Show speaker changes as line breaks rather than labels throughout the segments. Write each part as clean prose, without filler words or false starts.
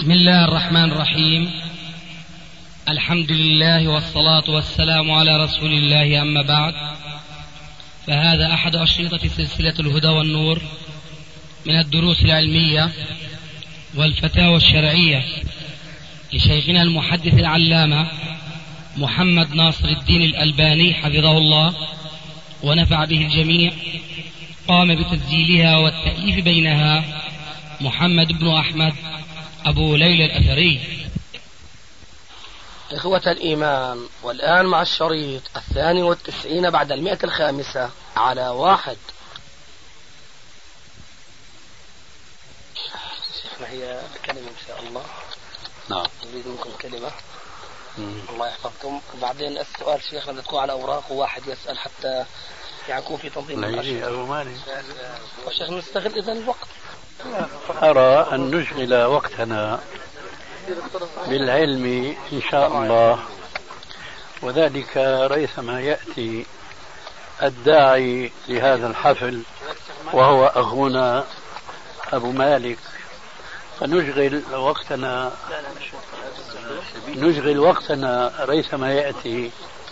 بسم الله الرحمن الرحيم. الحمد لله والصلاة والسلام على رسول الله، أما بعد، فهذا أحد أشرطة سلسلة الهدى والنور من الدروس العلمية والفتاوى الشرعية لشيخنا المحدث العلامة محمد ناصر الدين الألباني حفظه الله ونفع به الجميع. قام بتسجيلها والتأليف بينها محمد بن أحمد أبو ليلى الأثري.
إخوة الإيمان، والآن مع الشريط 92 بعد 105 على 1. شيخنا هي كلمة إن شاء الله.
نعم.
نريد منكم كلمة. الله يحفظكم. وبعدين السؤال شيخنا بدها تكون على أوراق، وواحد يسأل حتى يكون في تنظيم
الأشياء.
والشيخ نستغل إذن الوقت.
أرى أن نشغل وقتنا بالعلم إن شاء الله، وذلك ريثما يأتي الداعي لهذا الحفل وهو أخونا أبو مالك، فنشغل وقتنا ريثما يأتي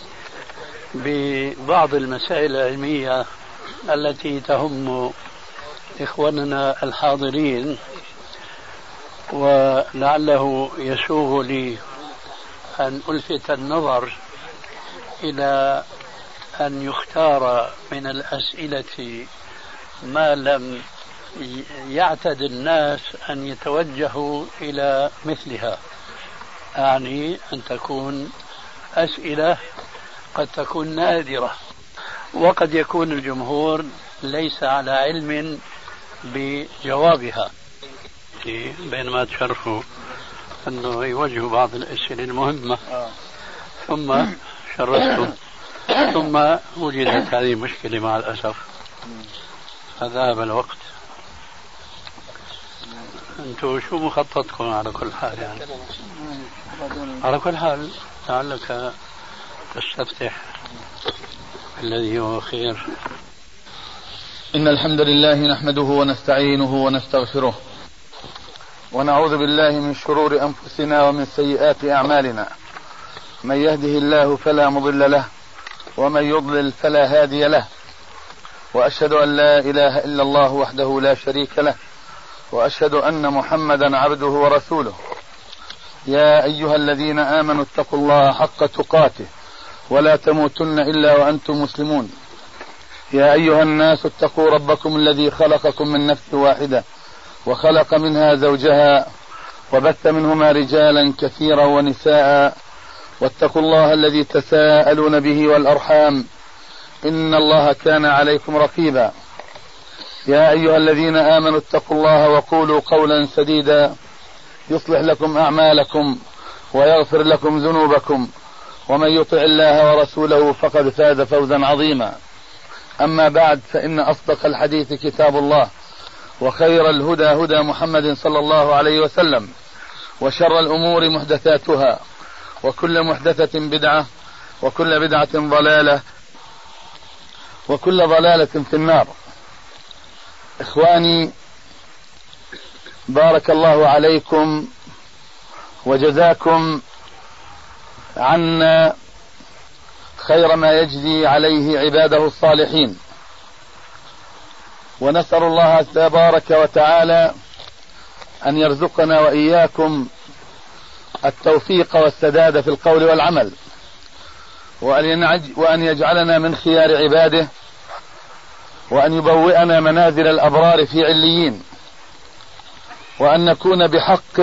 ببعض المسائل العلمية التي تهم إخواننا الحاضرين، ولعله يسوغ لي أن ألفت النظر إلى أن يختار من الأسئلة ما لم يعتد الناس أن يتوجهوا إلى مثلها، أعني أن تكون أسئلة قد تكون نادرة، وقد يكون الجمهور ليس على علم بجوابها، بينما تشرفوا أنه يوجهوا بعض الأسئلة المهمة ثم شرفتم، ثم وجدت هذه المشكلة مع الأسف فذهب الوقت. أنتم شو مخططكم على كل حال؟ يعني على كل حال لعلك تستفتح الذي هو خير.
إن الحمد لله نحمده ونستعينه ونستغفره، ونعوذ بالله من شرور أنفسنا ومن سيئات أعمالنا. من يهده الله فلا مضل له، ومن يضلل فلا هادي له، وأشهد أن لا إله إلا الله وحده لا شريك له، وأشهد أن محمدا عبده ورسوله. يا أيها الذين آمنوا اتقوا الله حق تقاته ولا تموتن إلا وأنتم مسلمون. يا أيها الناس اتقوا ربكم الذي خلقكم من نفس واحدة وخلق منها زوجها وبث منهما رجالا كثيرا ونساء، واتقوا الله الذي تساءلون به والأرحام، إن الله كان عليكم رقيبا. يا أيها الذين آمنوا اتقوا الله وقولوا قولا سديدا يصلح لكم أعمالكم ويغفر لكم ذنوبكم، ومن يطع الله ورسوله فقد فاز فوزا عظيما. أما بعد، فإن أصدق الحديث كتاب الله، وخير الهدى هدى محمد صلى الله عليه وسلم، وشر الأمور محدثاتها، وكل محدثة بدعة، وكل بدعة ضلالة، وكل ضلالة في النار. إخواني، بارك الله عليكم وجزاكم عنا خير ما يجزي عليه عباده الصالحين، ونسأل الله تبارك وتعالى أن يرزقنا وإياكم التوفيق والسداد في القول والعمل، وأن يجعلنا من خيار عباده، وأن يبوئنا منازل الأبرار في عليين، وأن نكون بحق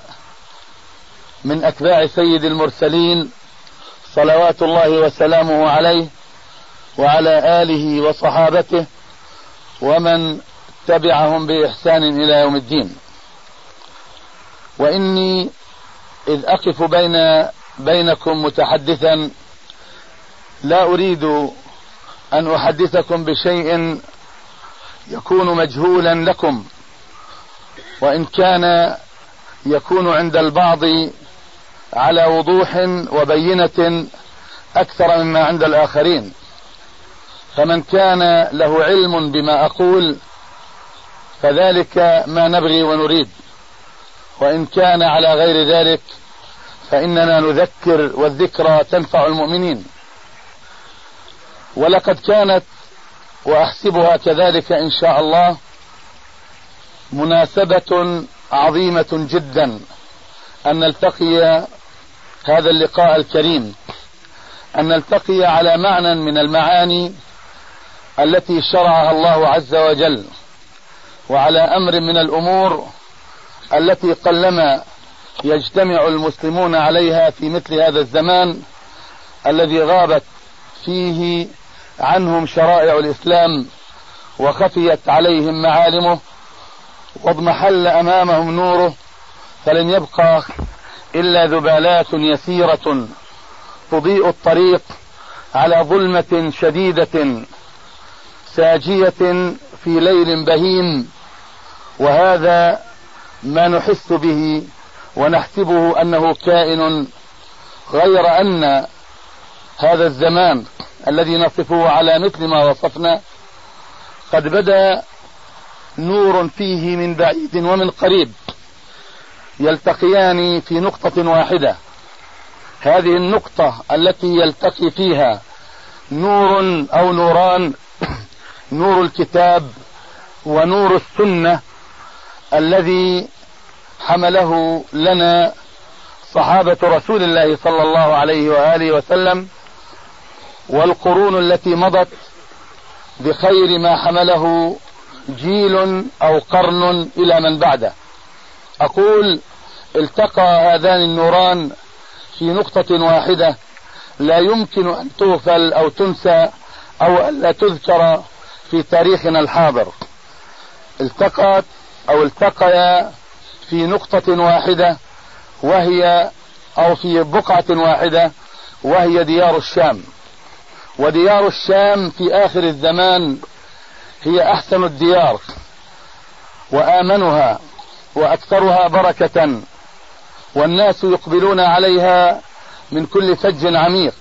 من أتباع سيد المرسلين صلوات الله وسلامه عليه وعلى آله وصحابته ومن تبعهم بإحسان إلى يوم الدين. وإني إذ أقف بينكم متحدثا لا أريد أن أحدثكم بشيء يكون مجهولا لكم، وإن كان يكون عند البعض على وضوح وبينة أكثر مما عند الآخرين. فمن كان له علم بما أقول فذلك ما نبغي ونريد، وإن كان على غير ذلك فإننا نذكر، والذكرى تنفع المؤمنين. ولقد كانت، وأحسبها كذلك إن شاء الله، مناسبة عظيمة جدا أن نلتقي هذا اللقاء الكريم، أن نلتقي على معنى من المعاني التي شرعها الله عز وجل، وعلى أمر من الأمور التي قلما يجتمع المسلمون عليها في مثل هذا الزمان الذي غابت فيه عنهم شرائع الإسلام وخفيت عليهم معالمه واضمحل أمامهم نوره، فلن يبقى إلا ذبالات يسيرة تضيء الطريق على ظلمة شديدة ساجية في ليل بهيم. وهذا ما نحس به ونحسبه أنه كائن، غير أن هذا الزمان الذي نصفه على مثل ما وصفنا قد بدا نور فيه من بعيد ومن قريب يلتقيان في نقطة واحدة. هذه النقطة التي يلتقي فيها نور أو نوران، نور الكتاب ونور السنة الذي حمله لنا صحابة رسول الله صلى الله عليه وآله وسلم، والقرون التي مضت بخير ما حمله جيل أو قرن إلى من بعده. أقول التقى هذان النوران في نقطة واحدة لا يمكن أن تغفل أو تنسى أو ألا تذكر في تاريخنا الحاضر. التقيا في نقطة واحدة وهي، أو في بقعة واحدة وهي ديار الشام. وديار الشام في آخر الزمان هي أحسن الديار وآمنها وأكثرها بركة، والناس يقبلون عليها من كل فج عميق،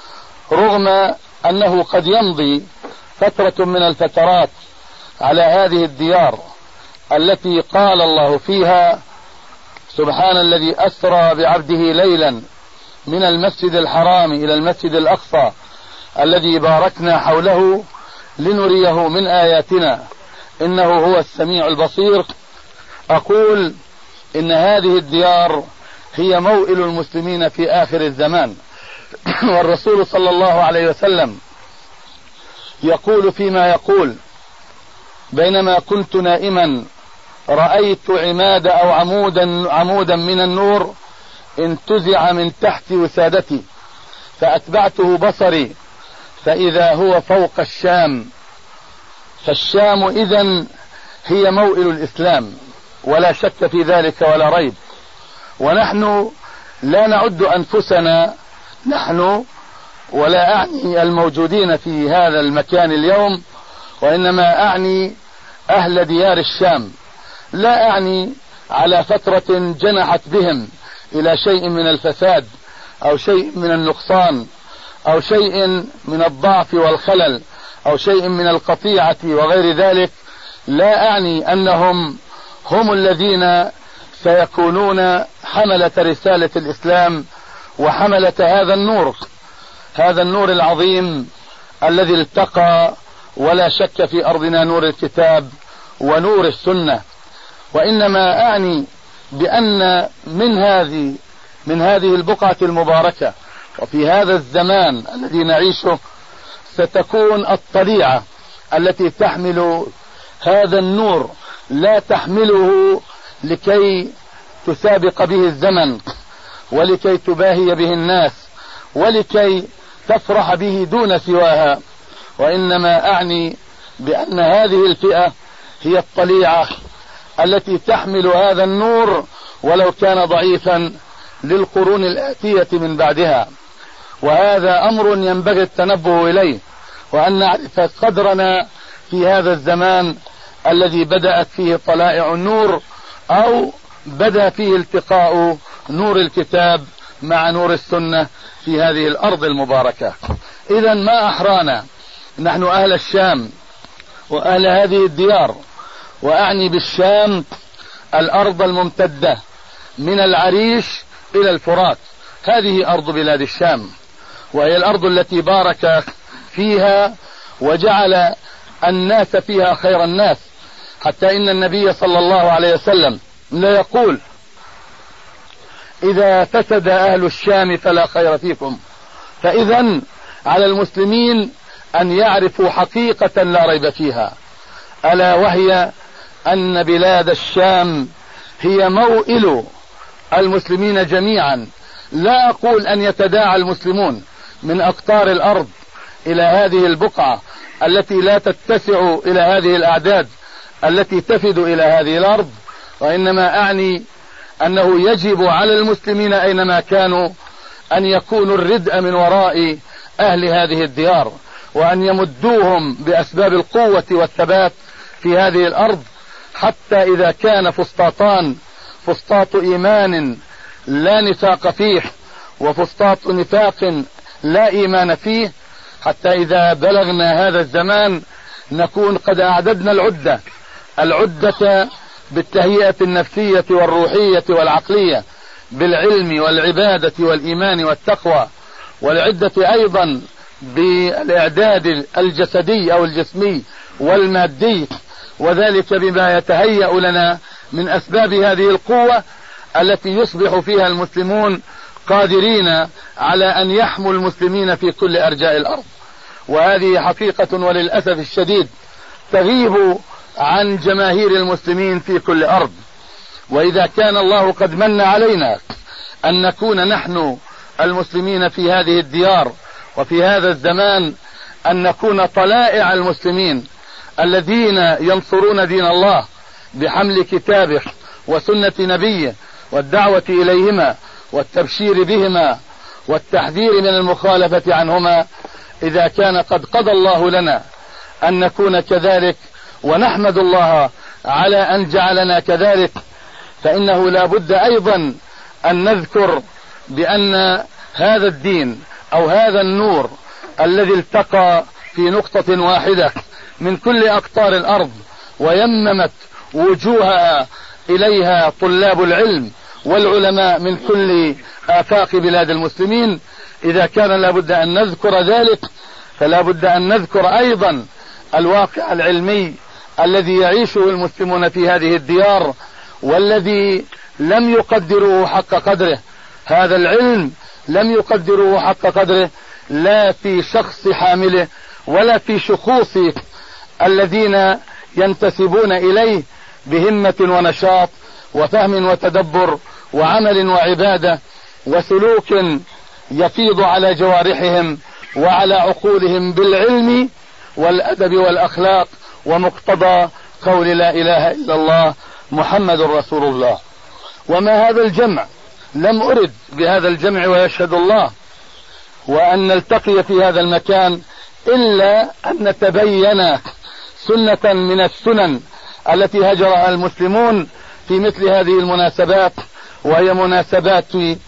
رغم أنه قد يمضي فترة من الفترات على هذه الديار التي قال الله فيها: سبحان الذي أسرى بعبده ليلا من المسجد الحرام إلى المسجد الأقصى الذي باركنا حوله لنريه من آياتنا إنه هو السميع البصير. أقول إن هذه الديار هي موئل المسلمين في آخر الزمان. والرسول صلى الله عليه وسلم يقول فيما يقول: بينما كنت نائما رأيت عماد أو عمودا من النور انتزع من تحت وسادتي فأتبعته بصري فإذا هو فوق الشام. فالشام إذن هي موئل الإسلام ولا شك في ذلك ولا ريب. ونحن لا نعد أنفسنا، نحن ولا أعني الموجودين في هذا المكان اليوم، وإنما أعني أهل ديار الشام. لا أعني على فترة جنحت بهم إلى شيء من الفساد أو شيء من النقصان أو شيء من الضعف والخلل أو شيء من القطيعة وغير ذلك. لا أعني أنهم هم الذين سيكونون حملة رسالة الإسلام وحملة هذا النور العظيم الذي التقى ولا شك في أرضنا نور الكتاب ونور السنة. وإنما أعني بأن من هذه البقعة المباركة وفي هذا الزمان الذي نعيشه ستكون الطليعة التي تحمل هذا النور، لا تحمله لكي تسابق به الزمن ولكي تباهي به الناس ولكي تفرح به دون سواها، وإنما أعني بأن هذه الفئة هي الطليعة التي تحمل هذا النور ولو كان ضعيفا للقرون الآتية من بعدها. وهذا أمر ينبغي التنبه إليه، وأن نعرف قدرنا في هذا الزمان الذي بدأت فيه طلائع النور أو بدأ فيه التقاء نور الكتاب مع نور السنة في هذه الأرض المباركة. إذا ما أحرانا نحن أهل الشام وأهل هذه الديار، وأعني بالشام الأرض الممتدة من العريش إلى الفرات. هذه أرض بلاد الشام، وهي الأرض التي بارك فيها وجعل الناس فيها خير الناس، حتى إن النبي صلى الله عليه وسلم لا يقول: إذا فسد أهل الشام فلا خير فيكم. فإذا على المسلمين أن يعرفوا حقيقة لا ريب فيها، ألا وهي أن بلاد الشام هي موئل المسلمين جميعا. لا أقول أن يتداعى المسلمون من أقطار الأرض إلى هذه البقعة التي لا تتسع إلى هذه الأعداد التي تفد إلى هذه الأرض، وإنما أعني أنه يجب على المسلمين أينما كانوا أن يكونوا الردء من وراء أهل هذه الديار، وأن يمدوهم بأسباب القوة والثبات في هذه الأرض، حتى إذا كان فسطاطان: فسطاط إيمان لا نفاق فيه، وفسطاط نفاق لا إيمان فيه، حتى إذا بلغنا هذا الزمان نكون قد أعددنا العدة بالتهيئة النفسية والروحية والعقلية، بالعلم والعبادة والإيمان والتقوى، والعدة أيضا بالإعداد الجسدي أو الجسمي والمادي، وذلك بما يتهيأ لنا من أسباب هذه القوة التي يصبح فيها المسلمون قادرين على أن يحموا المسلمين في كل أرجاء الأرض. وهذه حقيقة وللأسف الشديد تغيب عن جماهير المسلمين في كل أرض. وإذا كان الله قد من علينا أن نكون نحن المسلمين في هذه الديار وفي هذا الزمان، أن نكون طلائع المسلمين الذين ينصرون دين الله بحمل كتابه وسنة نبيه والدعوة إليهما والتبشير بهما والتحذير من المخالفة عنهما، إذا كان قد قضى الله لنا أن نكون كذلك، ونحمد الله على أن جعلنا كذلك، فإنه لا بد أيضا أن نذكر بأن هذا الدين أو هذا النور الذي التقى في نقطة واحدة من كل أقطار الأرض ويممت وجوهها إليها طلاب العلم والعلماء من كل آفاق بلاد المسلمين، إذا كان لا بد أن نذكر ذلك، فلا بد أن نذكر أيضا الواقع العلمي الذي يعيشه المسلمون في هذه الديار، والذي لم يقدروه حق قدره. هذا العلم لم يقدروه حق قدره، لا في شخص حامله ولا في شخوص الذين ينتسبون إليه بهمة ونشاط وفهم وتدبر وعمل وعبادة وسلوك يفيض على جوارحهم وعلى عقولهم بالعلم والأدب والأخلاق ومقتضى قول لا إله إلا الله محمد رسول الله. وما هذا الجمع، لم أرد بهذا الجمع ويشهد الله وأن نلتقي في هذا المكان إلا أن نتبين سنة من السنن التي هجرها المسلمون في مثل هذه المناسبات، وهي مناسبات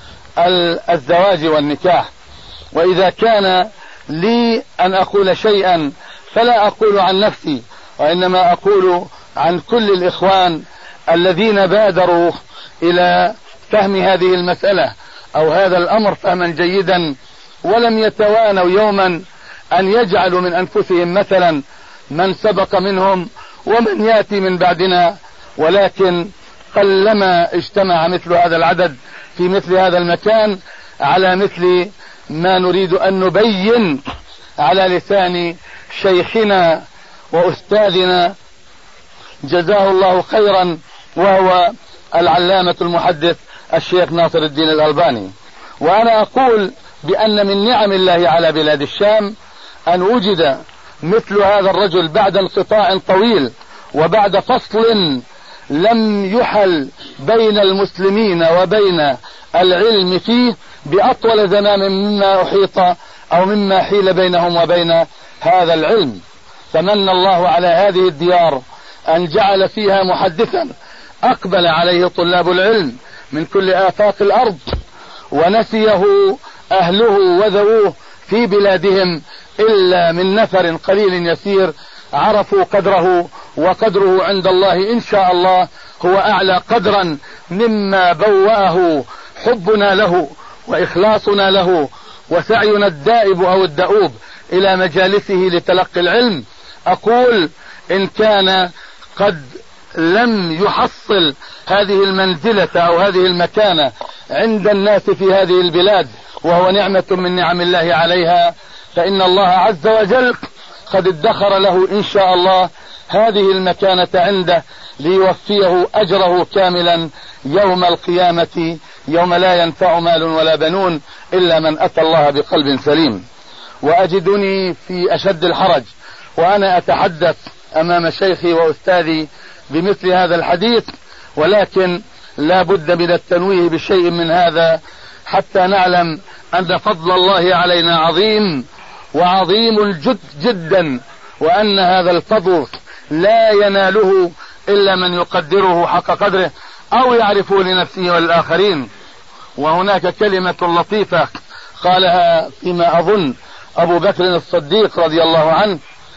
الزواج والنكاح. وإذا كان لي أن أقول شيئا فلا أقول عن نفسي، وإنما أقول عن كل الإخوان الذين بادروا إلى فهم هذه المسألة أو هذا الأمر فهما جيدا، ولم يتوانوا يوما أن يجعلوا من أنفسهم مثلا من سبق منهم ومن يأتي من بعدنا، ولكن قلما اجتمع مثل هذا العدد في مثل هذا المكان على مثل ما نريد أن نبين على لسان شيخنا وأستاذنا جزاه الله خيرا، وهو العلامة المحدث الشيخ ناصر الدين الألباني. وأنا أقول بأن من نعم الله على بلاد الشام أن وجد مثل هذا الرجل بعد انقطاع طويل وبعد فصل لم يحل بين المسلمين وبين العلم فيه بأطول زمان مما أحيط أو مما حيل بينهم وبين هذا العلم. فمن الله على هذه الديار أن جعل فيها محدثا أقبل عليه طلاب العلم من كل آفاق الأرض، ونسيه أهله وذووه في بلادهم إلا من نفر قليل يسير عرفوا قدره، وقدره عند الله إن شاء الله هو أعلى قدرا مما بوأه حبنا له وإخلاصنا له وسعينا الدائب أو الدؤوب إلى مجالسه لتلقي العلم. أقول إن كان قد لم يحصل هذه المنزلة أو هذه المكانة عند الناس في هذه البلاد وهو نعمة من نعم الله عليها، فإن الله عز وجل قد ادخر له إن شاء الله هذه المكانة عنده ليوفيه أجره كاملا يوم القيامة، يوم لا ينفع مال ولا بنون إلا من أتى الله بقلب سليم. وأجدني في أشد الحرج وأنا أتحدث أمام شيخي وأستاذي بمثل هذا الحديث، ولكن لا بد من التنويه بشيء من هذا حتى نعلم أن فضل الله علينا عظيم وعظيم جدا، وأن هذا الفضل لا يناله إلا من يقدره حق قدره أو يعرفه لنفسه والآخرين. وهناك كلمة لطيفة قالها فيما أظن أبو بكر الصديق رضي الله عنه،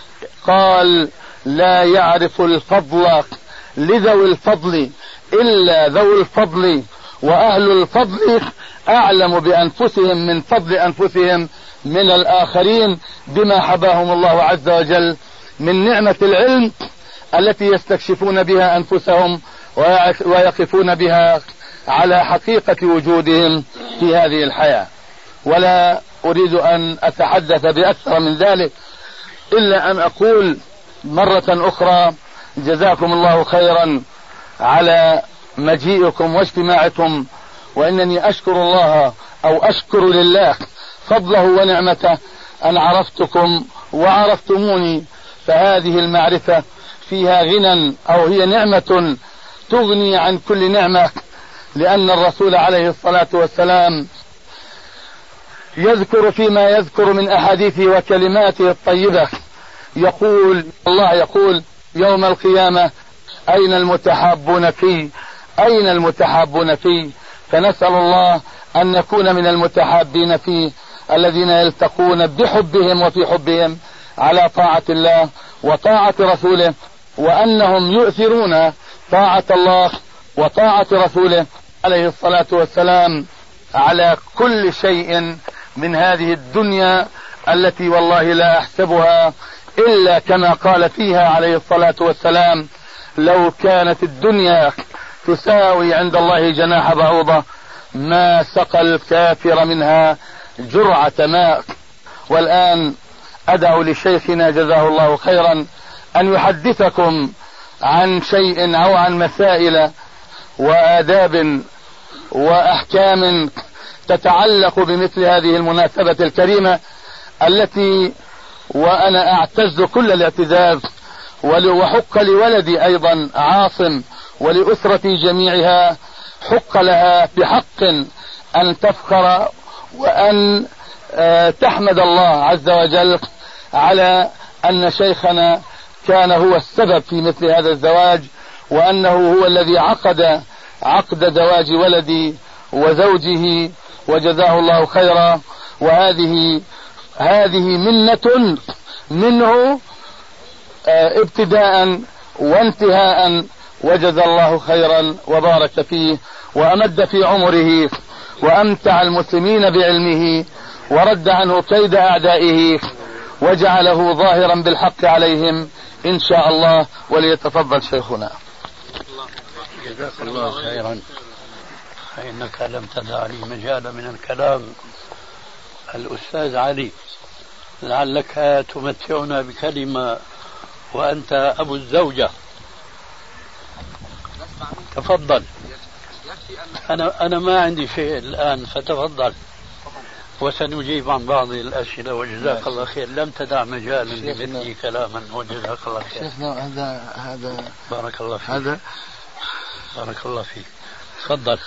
قال: لا يعرف الفضل لذوي الفضل إلا ذوي الفضل، وأهل الفضل أعلم بأنفسهم من فضل أنفسهم من الآخرين بما حباهم الله عز وجل من نعمة العلم التي يستكشفون بها أنفسهم ويقفون بها على حقيقة وجودهم في هذه الحياة. ولا أريد أن أتحدث بأكثر من ذلك إلا أن أقول مرة أخرى: جزاكم الله خيرا على مجيئكم واجتماعكم، وإنني أشكر الله أو أشكر لله فضله ونعمته أن عرفتكم وعرفتموني، فهذه المعرفة فيها غنى أو هي نعمة تغني عن كل نعمة، لأن الرسول عليه الصلاة والسلام يذكر فيما يذكر من أحاديثه وكلماته الطيبة، يقول الله يقول يوم القيامة: أين المتحابون في؟ أين المتحابون في؟ فنسأل الله أن نكون من المتحابين فيه، الذين يلتقون بحبهم وفي حبهم على طاعة الله وطاعة رسوله، وأنهم يؤثرون طاعة الله وطاعة رسوله عليه الصلاة والسلام على كل شيء من هذه الدنيا التي والله لا أحسبها إلا كما قال فيها عليه الصلاة والسلام: لو كانت الدنيا تساوي عند الله جناح بعوضة ما سقى الكافر منها جرعة ماء. والآن أدعو لشيخنا جزاه الله خيرا أن يحدثكم عن شيء أو عن مسائل وآداب وأحكام تتعلق بمثل هذه المناسبة الكريمة التي وأنا أعتز كل الاعتزاز، وحق لولدي أيضا عاصم ولأسرتي جميعها حق لها بحق أن تفخر وأن تحمد الله عز وجل على أن شيخنا كان هو السبب في مثل هذا الزواج، وأنه هو الذي عقد زواج ولدي وزوجه، وجزاه الله خيرا. وهذه منة منه ابتداء وانتهاء، وجزى الله خيرا وبارك فيه وأمد في عمره وأمتع المسلمين بعلمه ورد عنه كيد أعدائه وجعله ظاهرا بالحق عليهم إن شاء الله. وليتفضل شيخنا.
جزاك الله خيرا، فإنك لم تدع لي مجال من الكلام. الأستاذ علي، لعلك تمتعنا بكلمة وأنت أبو الزوجة. تفضل. أنا ما عندي شيء الآن، فتفضل وسنجيب عن بعض الأسئلة. وجزاك الله خير، لم تدع مجالا لمثلي كلاما، وجزاك الله خير.
هذا
بارك الله فيك. بارك الله فيك. تفضل.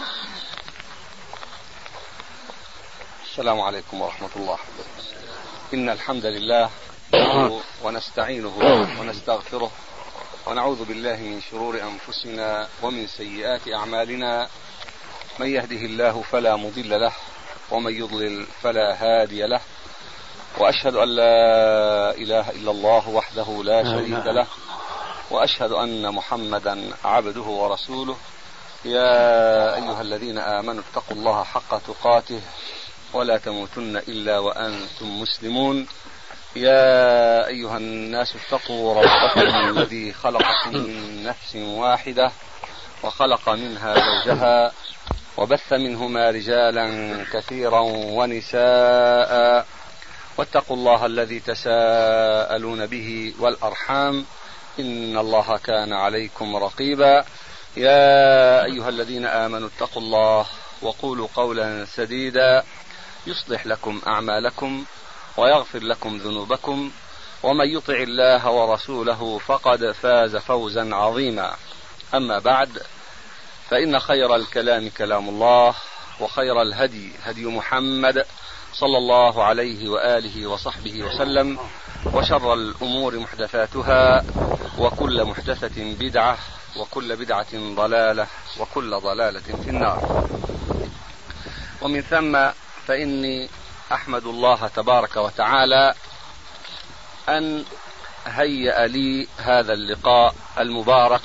السلام عليكم ورحمة الله. إن الحمد لله ونستعينه ونستغفره ونعوذ بالله من شرور أنفسنا ومن سيئات أعمالنا، من يهده الله فلا مضل له ومن يضلل فلا هادي له، وأشهد أن لا إله إلا الله وحده وحده لا شريك له، وأشهد أن محمدا عبده ورسوله. يا أيها الذين آمنوا اتقوا الله حق تقاته ولا تموتن إلا وأنتم مسلمون. يا أيها الناس اتقوا ربكم الذي خلقكم من نفس واحدة وخلق منها زوجها وبث منهما رجالا كثيرا ونساء، واتقوا الله الذي تساءلون به والأرحام إن الله كان عليكم رقيبا. يا أيها الذين آمنوا اتقوا الله وقولوا قولا سديدا يصلح لكم أعمالكم ويغفر لكم ذنوبكم، ومن يطع الله ورسوله فقد فاز فوزا عظيما. أما بعد، فإن خير الكلام كلام الله، وخير الهدي هدي محمد صلى الله عليه وآله وصحبه وسلم، وشر الأمور محدثاتها، وكل محدثة بدعة، وكل بدعة ضلالة، وكل ضلالة في النار. ومن ثم فإني أحمد الله تبارك وتعالى أن هيأ لي هذا اللقاء المبارك،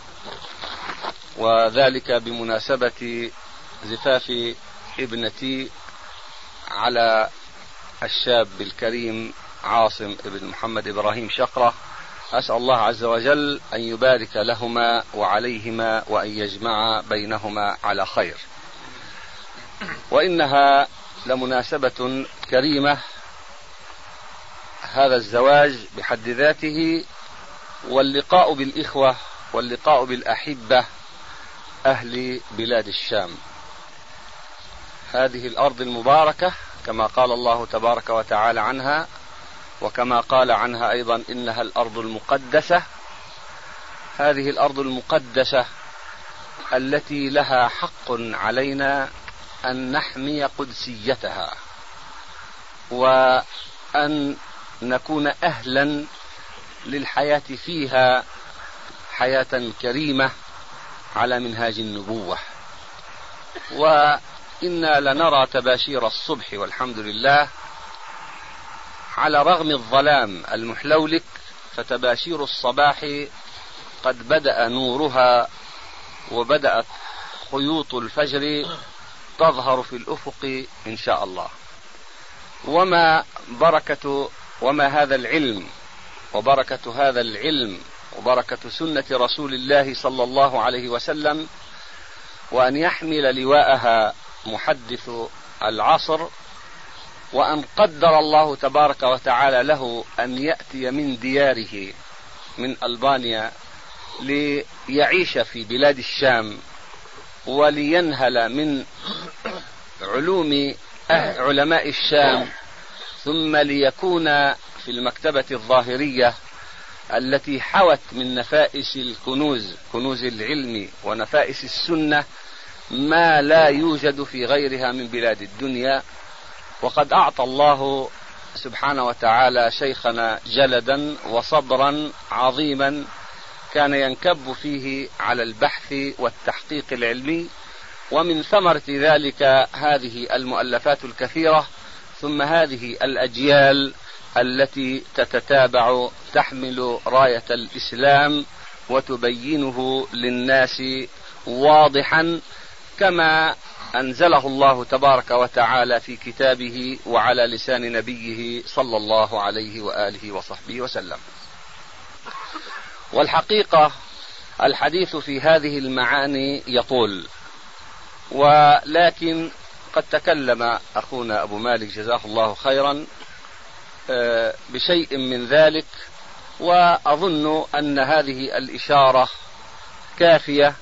وذلك بمناسبة زفاف ابنتي على الشاب الكريم عاصم ابن محمد إبراهيم شقرة. أسأل الله عز وجل أن يبارك لهما وعليهما وأن يجمع بينهما على خير. وإنها لمناسبة كريمة، هذا الزواج بحد ذاته، واللقاء بالإخوة واللقاء بالأحبة أهل بلاد الشام، هذه الأرض المباركة كما قال الله تبارك وتعالى عنها، وكما قال عنها أيضا إنها الأرض المقدسة. هذه الأرض المقدسة التي لها حق علينا أن نحمي قدسيتها، وأن نكون أهلا للحياة فيها حياة كريمة على منهاج النبوة. وإنا لنرى تباشير الصبح والحمد لله، على رغم الظلام المحلولك، فتباشير الصباح قد بدأ نورها، وبدأت خيوط الفجر تظهر في الأفق إن شاء الله. وما هذا العلم، وبركة هذا العلم، وبركة سنة رسول الله صلى الله عليه وسلم، وأن يحمل لواءها محدث العصر، وأن قدر الله تبارك وتعالى له أن يأتي من دياره من ألبانيا ليعيش في بلاد الشام، ولينهل من علوم علماء الشام، ثم ليكون في المكتبة الظاهرية التي حوت من نفائس الكنوز، كنوز العلم ونفائس السنة، ما لا يوجد في غيرها من بلاد الدنيا. وقد أعطى الله سبحانه وتعالى شيخنا جلدا وصبرا عظيما كان ينكب فيه على البحث والتحقيق العلمي، ومن ثمرة ذلك هذه المؤلفات الكثيرة، ثم هذه الأجيال التي تتتابع تحمل راية الإسلام وتبينه للناس واضحا كما أنزله الله تبارك وتعالى في كتابه وعلى لسان نبيه صلى الله عليه وآله وصحبه وسلم. والحقيقة الحديث في هذه المعاني يطول، ولكن قد تكلم أخونا أبو مالك جزاه الله خيرا بشيء من ذلك، وأظن أن هذه الإشارة كافية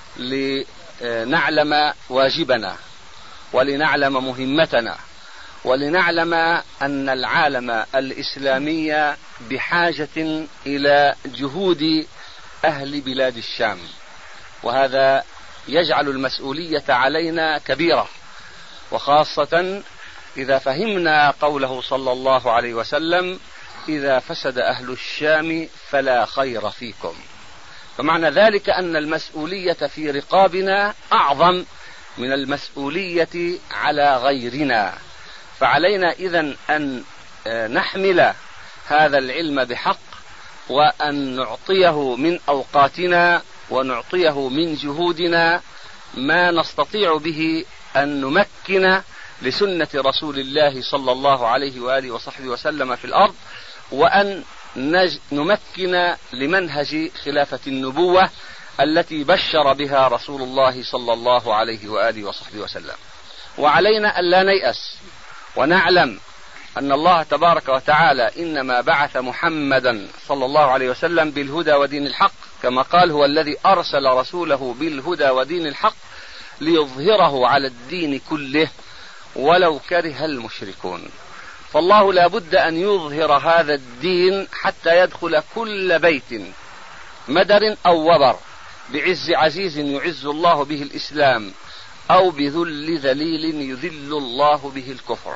لنعلم واجبنا، ولنعلم مهمتنا، ولنعلم أن العالم الإسلامي بحاجة إلى جهود أهل بلاد الشام، وهذا يجعل المسؤولية علينا كبيرة، وخاصة إذا فهمنا قوله صلى الله عليه وسلم: إذا فسد أهل الشام فلا خير فيكم. فمعنى ذلك أن المسؤولية في رقابنا أعظم من المسؤولية على غيرنا، فعلينا إذن أن نحمل هذا العلم بحق، وأن نعطيه من أوقاتنا ونعطيه من جهودنا ما نستطيع به أن نمكن لسنة رسول الله صلى الله عليه وآله وصحبه وسلم في الأرض، وأن نمكن لمنهج خلافة النبوة التي بشر بها رسول الله صلى الله عليه وآله وصحبه وسلم. وعلينا أن لا نيأس، ونعلم أن الله تبارك وتعالى إنما بعث محمدا صلى الله عليه وسلم بالهدى ودين الحق، كما قال: هو الذي أرسل رسوله بالهدى ودين الحق ليظهره على الدين كله ولو كره المشركون. فالله لا بد أن يظهر هذا الدين حتى يدخل كل بيت مدر أو وبر، بعز عزيز يعز الله به الإسلام، أو بذل ذليل يذل الله به الكفر.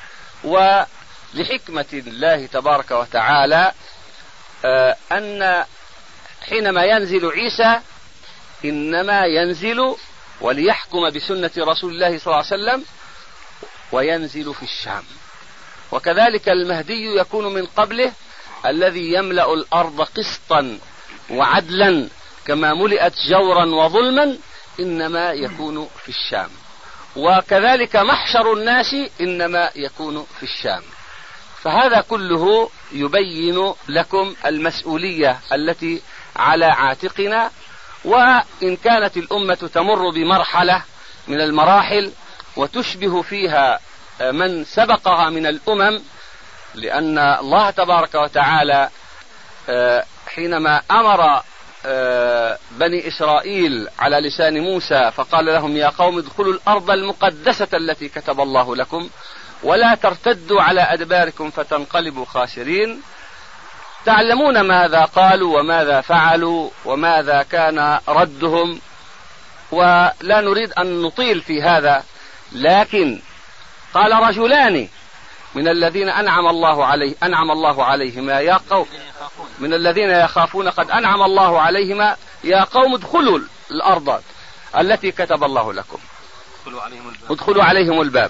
ولحكمة الله تبارك وتعالى أن حينما ينزل عيسى إنما ينزل وليحكم بسنة رسول الله صلى الله عليه وسلم، وينزل في الشام. وكذلك المهدي يكون من قبله الذي يملأ الأرض قسطا وعدلا كما ملئت جورا وظلما، إنما يكون في الشام. وكذلك محشر الناس إنما يكون في الشام. فهذا كله يبين لكم المسؤولية التي على عاتقنا. وإن كانت الأمة تمر بمرحلة من المراحل وتشبه فيها من سبقها من الأمم، لأن الله تبارك وتعالى حينما أمر بني إسرائيل على لسان موسى فقال لهم: يا قوم ادخلوا الأرض المقدسة التي كتب الله لكم ولا ترتدوا على أدباركم فتنقلبوا خاسرين. تعلمون ماذا قالوا وماذا فعلوا وماذا كان ردهم، ولا نريد أن نطيل في هذا، لكن قال رجلان من الذين أنعم الله عليهما يا قوم، من الذين يخافون قد أنعم الله عليهما يا قوم ادخلوا الأرض التي كتب الله لكم ادخلوا عليهم الباب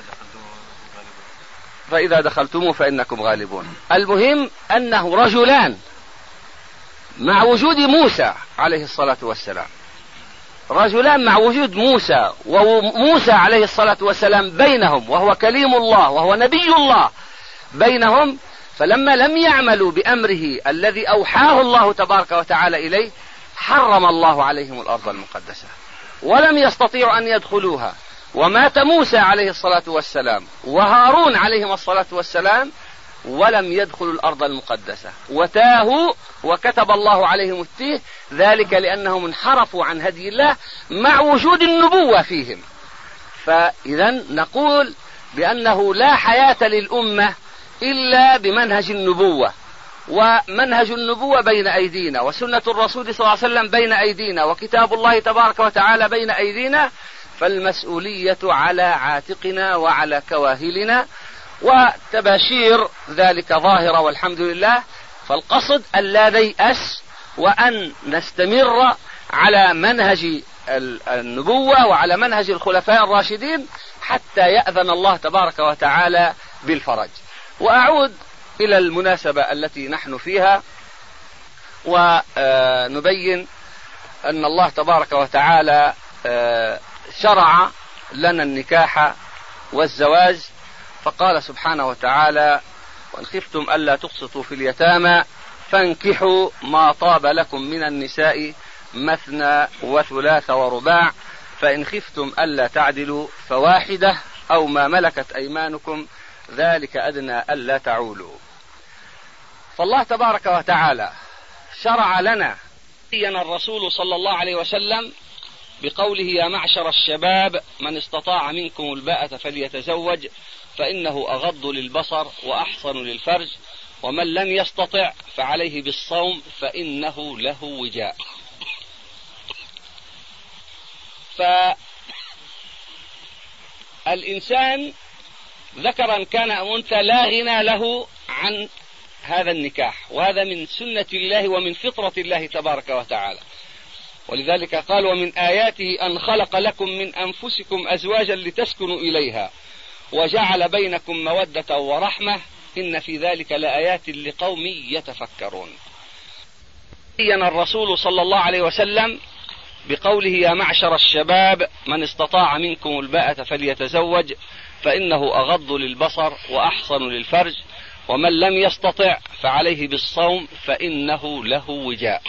فإذا دخلتموه فإنكم غالبون. المهم أنه رجلان مع وجود موسى عليه الصلاة والسلام، رجلان مع وجود موسى، وموسى عليه الصلاة والسلام بينهم، وهو كليم الله وهو نبي الله بينهم. فلما لم يعملوا بأمره الذي أوحاه الله تبارك وتعالى إليه، حرم الله عليهم الأرض المقدسة ولم يستطيعوا أن يدخلوها. ومات موسى عليه الصلاة والسلام وهارون عليهم الصلاة والسلام ولم يدخلوا الأرض المقدسة، وتاهوا وكتب الله عليهم التيه، ذلك لأنهم انحرفوا عن هدي الله مع وجود النبوة فيهم. فإذا نقول بأنه لا حياة للأمة إلا بمنهج النبوة، ومنهج النبوة بين أيدينا، وسنة الرسول صلى الله عليه وسلم بين أيدينا، وكتاب الله تبارك وتعالى بين أيدينا. فالمسؤولية على عاتقنا وعلى كواهلنا، وتباشير ذلك ظاهرة والحمد لله. فالقصد أن لا نيأس، وأن نستمر على منهج النبوة وعلى منهج الخلفاء الراشدين حتى يأذن الله تبارك وتعالى بالفرج. وأعود إلى المناسبة التي نحن فيها، ونبين أن الله تبارك وتعالى شرع لنا النكاح والزواج، فقال سبحانه وتعالى: وإن خفتم ألا تقسطوا في اليتامى فانكحوا ما طاب لكم من النساء مثنى وثلاث ورباع، فإن خفتم ألا تعدلوا فواحدة أو ما ملكت أيمانكم ذلك أدنى ألا تعولوا. فالله تبارك وتعالى شرع لنا الرسول صلى الله عليه وسلم بقوله: يا معشر الشباب من استطاع منكم الباءة فليتزوج فإنه أغض للبصر وأحصن للفرج، ومن لم يستطع فعليه بالصوم فإنه له وجاء. فالإنسان ذكرا كان أو أنثى لا غنى له عن هذا النكاح، وهذا من سنة الله ومن فطرة الله تبارك وتعالى. ولذلك قال: ومن آياته أن خلق لكم من أنفسكم أزواجا لتسكنوا إليها وجعل بينكم مودة ورحمة إن في ذلك لآيات لقوم يتفكرون. بين الرسول صلى الله عليه وسلم بقوله يا معشر الشباب من استطاع منكم الباءة فليتزوج فإنه أغض للبصر وأحصن للفرج ومن لم يستطع فعليه بالصوم فإنه له وجاء.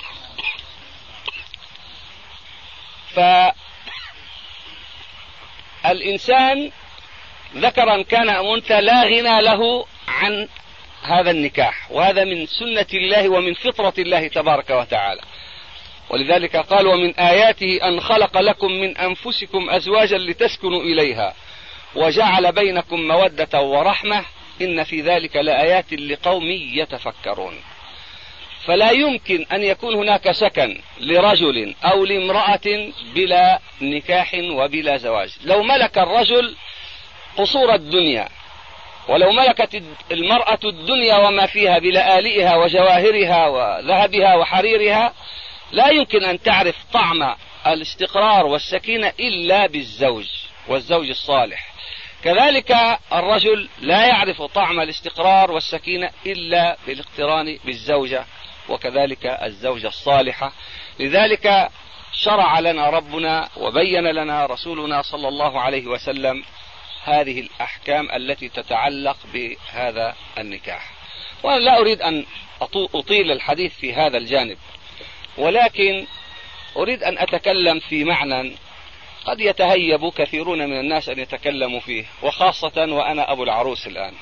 فالإنسان ذكرا كان أم أنثى لا غنى له عن هذا النكاح، وهذا من سنة الله ومن فطرة الله تبارك وتعالى. ولذلك قال ومن آياته أن خلق لكم من أنفسكم أزواجا لتسكنوا إليها وجعل بينكم مودة ورحمة إن في ذلك لآيات لقوم يتفكرون. فلا يمكن أن يكون هناك سكن لرجل أو لامرأة بلا نكاح وبلا زواج. لو ملك الرجل قصور الدنيا ولو ملكت المرأة الدنيا وما فيها بلآلئها وجواهرها وذهبها وحريرها لا يمكن أن تعرف طعم الاستقرار والسكينة إلا بالزوج والزوج الصالح. كذلك الرجل لا يعرف طعم الاستقرار والسكينة إلا بالاقتران بالزوجة وكذلك الزوجة الصالحة. لذلك شرع لنا ربنا وبين لنا رسولنا صلى الله عليه وسلم هذه الأحكام التي تتعلق بهذا النكاح. وأنا لا أريد أن أطيل الحديث في هذا الجانب، ولكن أريد أن أتكلم في معنى قد يتهيب كثيرون من الناس أن يتكلموا فيه، وخاصة وأنا أبو العروس الآن،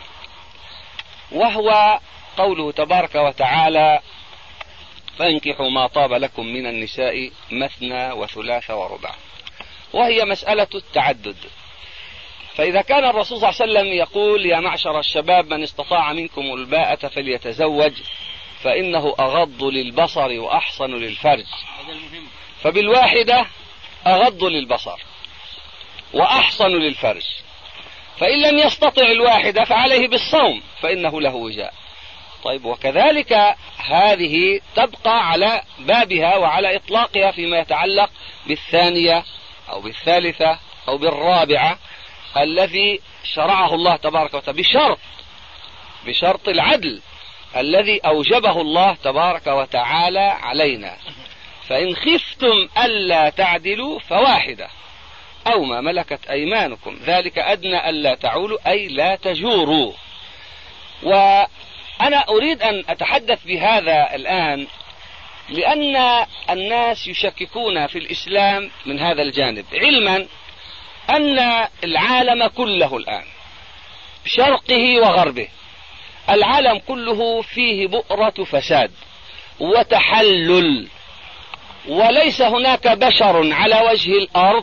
وهو قوله تبارك وتعالى فانكحوا ما طاب لكم من النساء مثنى وثلاث ورباع، وهي مسألة التعدد. فإذا كان الرسول صلى الله عليه وسلم يقول يا معشر الشباب من استطاع منكم الباءة فليتزوج فإنه أغض للبصر وأحصن للفرج، فبالواحدة أغض للبصر وأحصن للفرج، فإن لم يستطع الواحدة فعليه بالصوم فإنه له وجاء. طيب، وكذلك هذه تبقى على بابها وعلى إطلاقها فيما يتعلق بالثانية أو بالثالثة أو بالرابعة الذي شرعه الله تبارك وتعالى بشرط العدل الذي أوجبه الله تبارك وتعالى علينا. فإن خفتم ألا تعدلوا فواحدة أو ما ملكت أيمانكم ذلك أدنى ألا تعولوا أي لا تجوروا. وأنا أريد أن أتحدث بهذا الآن لأن الناس يشككون في الإسلام من هذا الجانب، علما أن العالم كله الآن شرقه وغربه العالم كله فيه بؤرة فساد وتحلل، وليس هناك بشر على وجه الأرض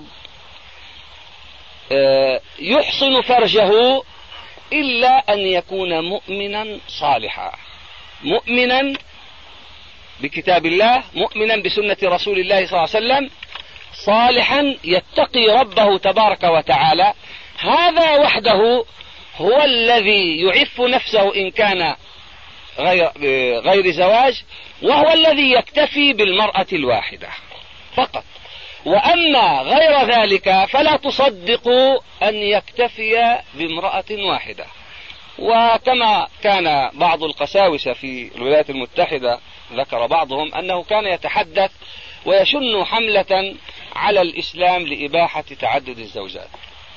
يحصن فرجه إلا أن يكون مؤمنا صالحا، مؤمنا بكتاب الله، مؤمنا بسنة رسول الله صلى الله عليه وسلم، صالحا يتقي ربه تبارك وتعالى. هذا وحده هو الذي يعف نفسه إن كان غير زواج، وهو الذي يكتفي بالمرأة الواحدة فقط. وأما غير ذلك فلا تصدقوا أن يكتفي بامرأة واحدة. وكما كان بعض القساوسة في الولايات المتحدة ذكر بعضهم أنه كان يتحدث ويشن حملة على الإسلام لإباحة تعدد الزوجات،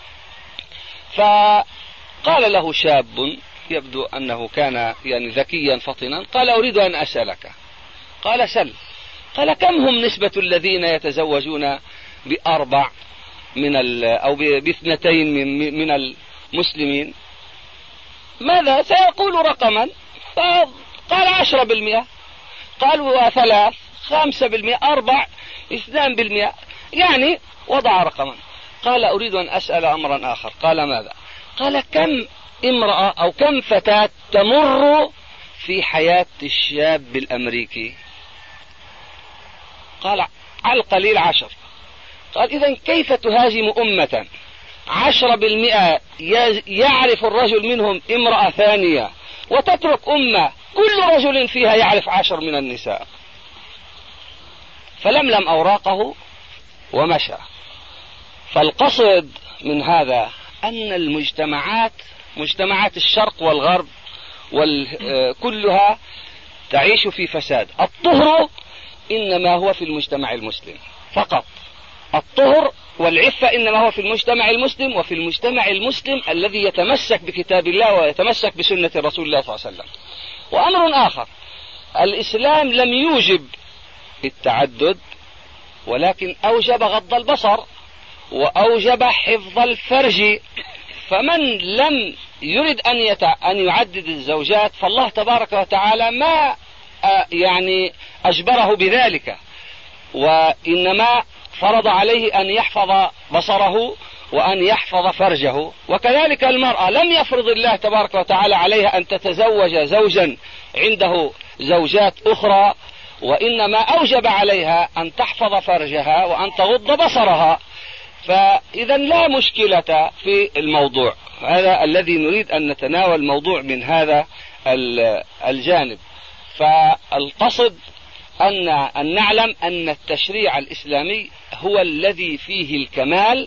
فقال له شاب يبدو أنه كان يعني ذكيا فطنا، قال أريد أن أسألك. قال سل. قال كم هم نسبة الذين يتزوجون بأربع أو باثنتين من المسلمين؟ ماذا سيقول رقما؟ قال 10%. قالوا 3 5%، 4 2%، يعني وضع رقما. قال أريد أن أسأل أمرا آخر. قال ماذا؟ قال كم امرأة أو كم فتاة تمر في حياة الشاب الأمريكي؟ قال على القليل 10. قال إذن كيف تهاجم أمة 10% يعرف الرجل منهم امرأة ثانية، وتترك أمة كل رجل فيها يعرف 10 من النساء؟ فلملم أوراقه ومشى. فالقصد من هذا أن المجتمعات، مجتمعات الشرق والغرب كلها تعيش في فساد. الطهر إنما هو في المجتمع المسلم فقط. الطهر والعفة إنما هو في المجتمع المسلم، وفي المجتمع المسلم الذي يتمسك بكتاب الله ويتمسك بسنة رسول الله صلى الله عليه وسلم. وأمر آخر، الإسلام لم يوجب التعدد، ولكن أوجب غض البصر وأوجب حفظ الفرج. فمن لم يرد أن يعدد الزوجات فالله تبارك وتعالى ما يعني أجبره بذلك، وإنما فرض عليه أن يحفظ بصره وأن يحفظ فرجه. وكذلك المرأة لم يفرض الله تبارك وتعالى عليها أن تتزوج زوجا عنده زوجات أخرى، وإنما أوجب عليها أن تحفظ فرجها وأن تغض بصرها. فإذا لا مشكلة في الموضوع هذا الذي نريد أن نتناول الموضوع من هذا الجانب. فالقصد أن نعلم أن التشريع الإسلامي هو الذي فيه الكمال،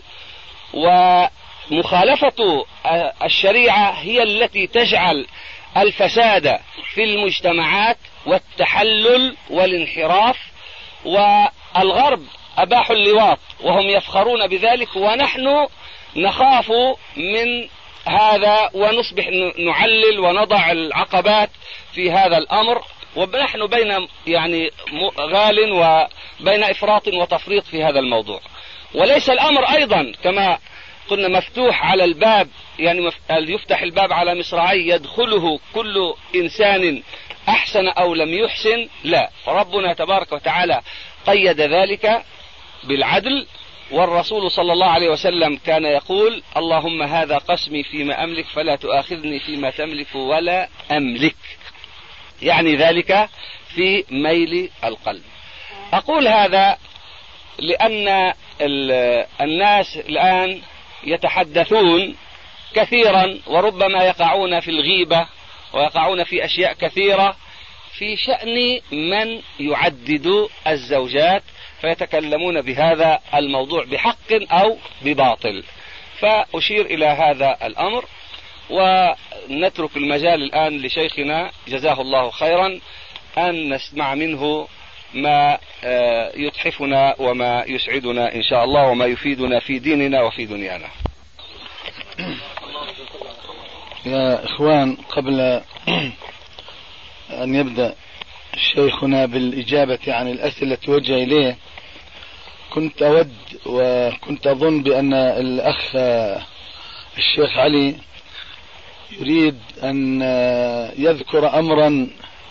ومخالفة الشريعة هي التي تجعل الفساد في المجتمعات والتحلل والانحراف. والغرب أباحوا اللواط وهم يفخرون بذلك، ونحن نخاف من هذا ونصبح نعلل ونضع العقبات في هذا الأمر، ونحن بين يعني غال وبين إفراط وتفريط في هذا الموضوع. وليس الأمر أيضا كما قلنا مفتوح على الباب، يعني يفتح الباب على مصراعي يدخله كل إنسان أحسن أو لم يحسن، لا، فربنا تبارك وتعالى قيد ذلك بالعدل. والرسول صلى الله عليه وسلم كان يقول: اللهم هذا قسمي فيما أملك فلا تؤاخذني فيما تملك ولا أملك، يعني ذلك في ميل القلب. أقول هذا لأن الناس الآن يتحدثون كثيرا، وربما يقعون في الغيبة ويقعون في أشياء كثيرة في شأن من يعدد الزوجات، فيتكلمون بهذا الموضوع بحق أو بباطل. فأشير إلى هذا الأمر، ونترك المجال الآن لشيخنا جزاه الله خيرا أن نسمع منه ما يتحفنا وما يسعدنا إن شاء الله، وما يفيدنا في ديننا وفي دنيانا.
يا إخوان، قبل أن يبدأ شيخنا بالإجابة عن الأسئلة توجه إليه، كنت أود وكنت أظن بأن الأخ الشيخ علي يريد أن يذكر أمرا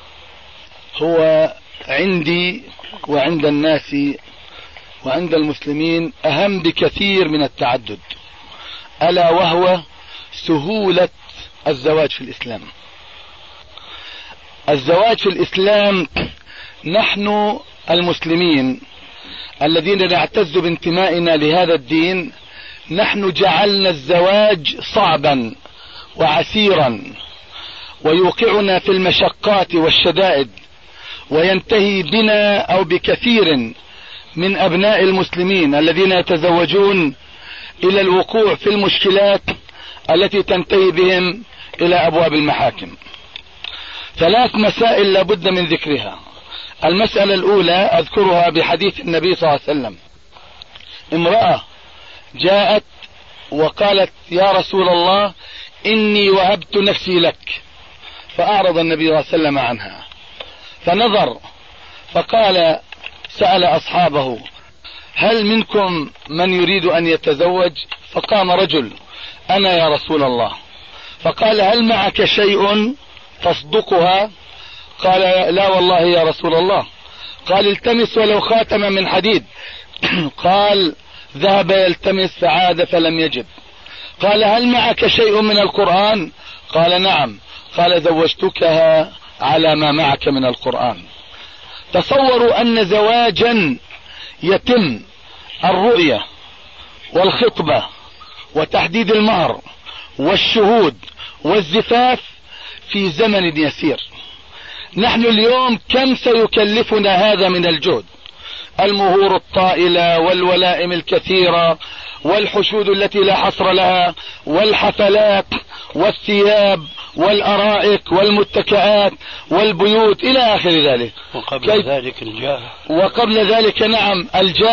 هو عندي وعند الناس وعند المسلمين أهم بكثير من التعدد، ألا وهو سهولة الزواج في الإسلام. الزواج في الإسلام، نحن المسلمين الذين نعتز بانتمائنا لهذا الدين، نحن جعلنا الزواج صعبا وعسيرا ويوقعنا في المشقات والشدائد، وينتهي بنا أو بكثير من أبناء المسلمين الذين يتزوجون إلى الوقوع في المشكلات التي تنتهي بهم إلى أبواب المحاكم. 3 مسائل لابد من ذكرها. المسألة الأولى أذكرها بحديث النبي صلى الله عليه وسلم. امرأة جاءت وقالت: يا رسول الله، إني وهبت نفسي لك. فأعرض النبي صلى الله عليه وسلم عنها، فنظر فقال، سأل أصحابه: هل منكم من يريد أن يتزوج؟ فقام رجل: أنا يا رسول الله. فقال: هل معك شيء تصدقها؟ قال: لا والله يا رسول الله. قال: التمس ولو خاتما من حديد. قال: ذهب يلتمس فعاد فلم يجد. قال: هل معك شيء من القرآن؟ قال: نعم. قال: زوجتكها على ما معك من القرآن. تصوروا أن زواجا يتم الرؤية والخطبة وتحديد المهر والشهود والزفاف في زمن يسير. نحن اليوم كم سيكلفنا هذا من الجهد؟ المهور الطائلة والولائم الكثيرة والحشود التي لا حصر لها، والحفلات والثياب والأرائك والمتكئات والبيوت إلى آخر ذلك.
وقبل ذلك الجاهة.
وقبل ذلك نعم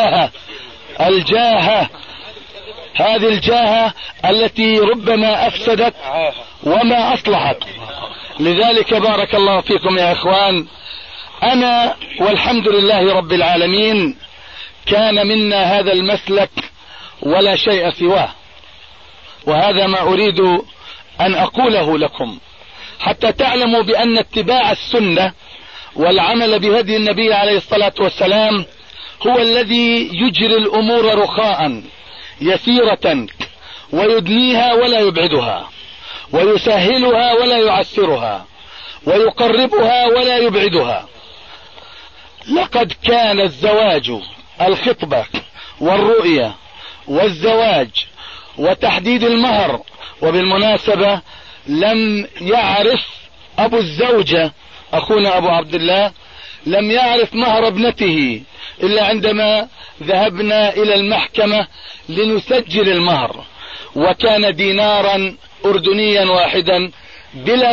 الجاهة هذه الجاهة التي ربما أفسدت وما أصلحت. لذلك بارك الله فيكم يا إخوان، أنا والحمد لله رب العالمين كان منا هذا المسلك ولا شيء سواه، وهذا ما أريد أن أقوله لكم حتى تعلموا بأن اتباع السنة والعمل بهدي النبي عليه الصلاة والسلام هو الذي يجري الأمور رخاء يسيرة، ويدنيها ولا يبعدها، ويسهلها ولا يعسرها، ويقربها ولا يبعدها. لقد كان الزواج، الخطبة والرؤية والزواج وتحديد المهر، وبالمناسبة لم يعرف أبو الزوجة أخونا أبو عبد الله لم يعرف مهر ابنته إلا عندما ذهبنا إلى المحكمة لنسجل المهر، وكان دينارا أردنيا واحدا بلا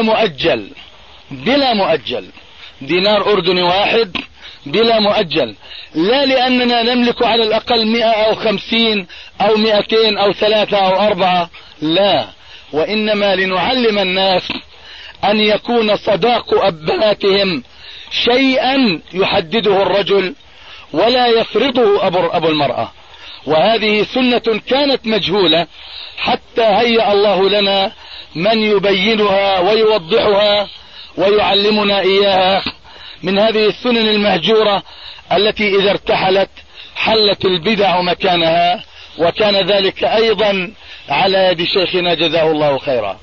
مؤجل، دينار أردني واحد بلا مؤجل، لا لأننا نملك على الأقل 100 أو 50 أو 200 أو 3 أو 4، لا، وإنما لنعلم الناس أن يكون صداق أبناتهم شيئا يحدده الرجل ولا يفرضه أبو المرأة. وهذه سنة كانت مجهولة حتى هيأ الله لنا من يبينها ويوضحها ويعلمنا إياها من هذه السنن المهجورة التي إذا ارتحلت حلت البدع مكانها، وكان ذلك أيضا على يد شيخنا جزاه الله خيرا.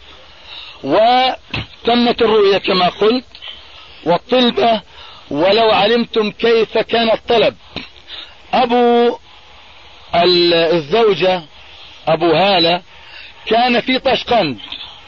وتمت الرؤية كما قلت والطلبة، ولو علمتم كيف كان الطلب. أبو الزوجة أبو هالة كان في طشقند،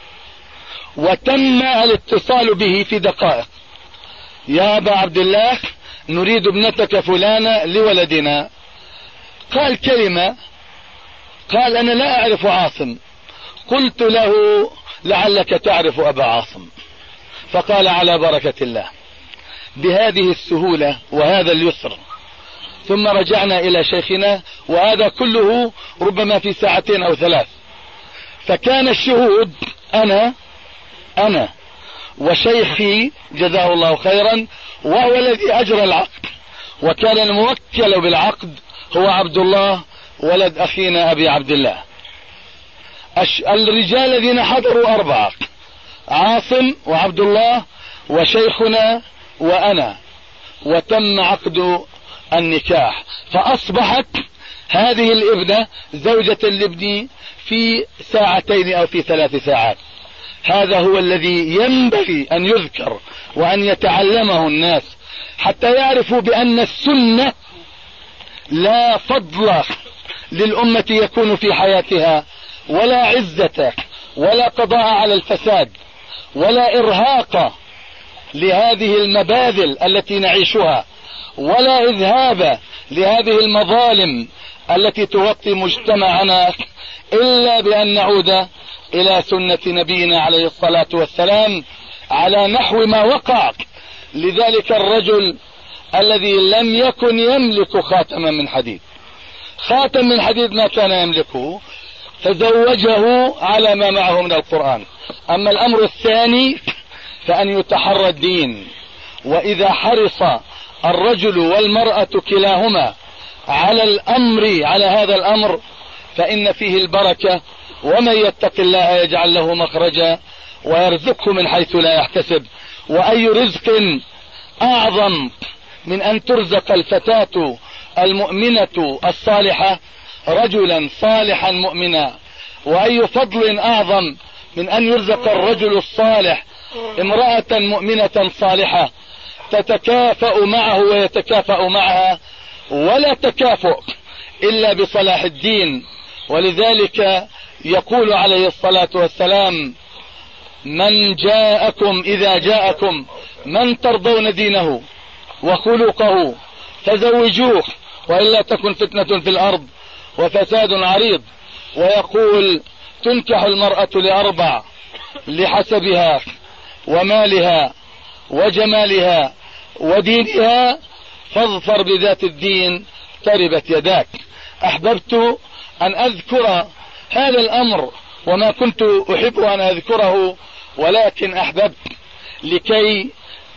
وتم الاتصال به في دقائق: يا أبا عبد الله نريد ابنتك فلانة لولدنا. قال كلمة، قال أنا لا أعرف عاصم. قلت له لعلك تعرف أبا عاصم، فقال على بركة الله، بهذه السهولة وهذا اليسر. ثم رجعنا إلى شيخنا، وهذا كله ربما في 2 أو 3 ساعات. فكان الشهود أنا وشيخي جزاه الله خيرا، وهو الذي أجرى العقد، وكان الموكل بالعقد هو عبد الله ولد أخينا أبي عبد الله. الرجال الذين حضروا 4: عاصم وعبد الله وشيخنا وأنا، وتم عقد النكاح. فأصبحت هذه الابنة زوجة لابني في 2 أو في 3 ساعات. هذا هو الذي ينبغي أن يذكر وأن يتعلمه الناس حتى يعرفوا بأن السنة لا فضل للأمة يكون في حياتها، ولا عزة، ولا قضاء على الفساد، ولا إرهاق لهذه المباذل التي نعيشها، ولا إذهاب لهذه المظالم التي تغطي مجتمعنا، إلا بأن نعود إلى سنة نبينا عليه الصلاة والسلام على نحو ما وقع. لذلك الرجل الذي لم يكن يملك خاتما من حديد، خاتم من حديد ما كان يملكه، فزوجه على ما معه من القرآن. أما الأمر الثاني فأن يتحرى الدين، وإذا حرص الرجل والمرأة كلاهما على هذا الأمر فإن فيه البركة. ومن يتق الله يجعل له مخرجا ويرزقه من حيث لا يحتسب. وأي رزق أعظم من أن ترزق الفتاة المؤمنة الصالحة رجلا صالحا مؤمنا، وأي فضل أعظم من أن يرزق الرجل الصالح امرأة مؤمنة صالحة تتكافأ معه ويتكافأ معها، ولا تكافؤ إلا بصلاح الدين. ولذلك يقول عليه الصلاة والسلام: إذا جاءكم من ترضون دينه وخلقه فزوجوه، وإلا تكن فتنة في الأرض وفساد عريض. ويقول تنكح المرأة ل4: لحسبها ومالها وجمالها ودينها، فاظفر بذات الدين تربت يداك. أحببت أن أذكر هذا الأمر وما كنت أحب أن أذكره، ولكن أحببت لكي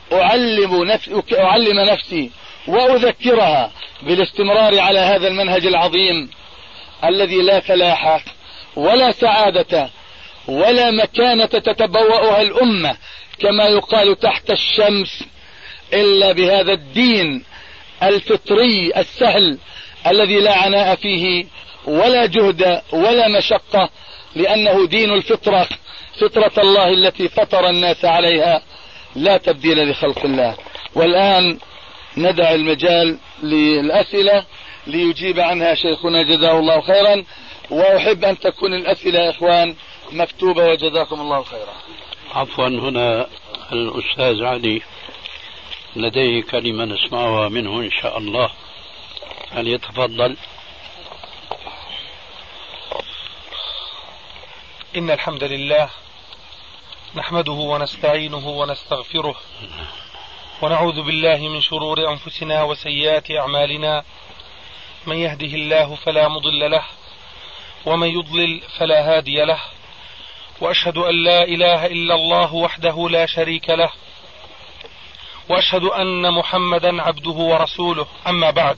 أعلم نفسي وأذكرها بالاستمرار على هذا المنهج العظيم الذي لا فلاح ولا سعادة ولا مكانة تتبوأها الأمة كما يقال تحت الشمس إلا بهذا الدين الفطري السهل الذي لا عناء فيه ولا جهد ولا مشقة، لأنه دين الفطرة، فطرة الله التي فطر الناس عليها، لا تبديل لخلق الله. والآن ندع المجال للأسئلة ليجيب عنها شيخنا جزاه الله خيرا، وأحب أن تكون الأسئلة يا إخوان مكتوبة وجزاكم الله خيرا.
عفوا، هنا الأستاذ علي لديه كلمة نسمعها منه إن شاء الله، فليتفضل.
إن الحمد لله نحمده ونستعينه ونستغفره ونعوذ بالله من شرور أنفسنا وسيئات أعمالنا، من يهده الله فلا مضل له ومن يضلل فلا هادي له، وأشهد أن لا إله إلا الله وحده لا شريك له، وأشهد أن محمدا عبده ورسوله. أما بعد،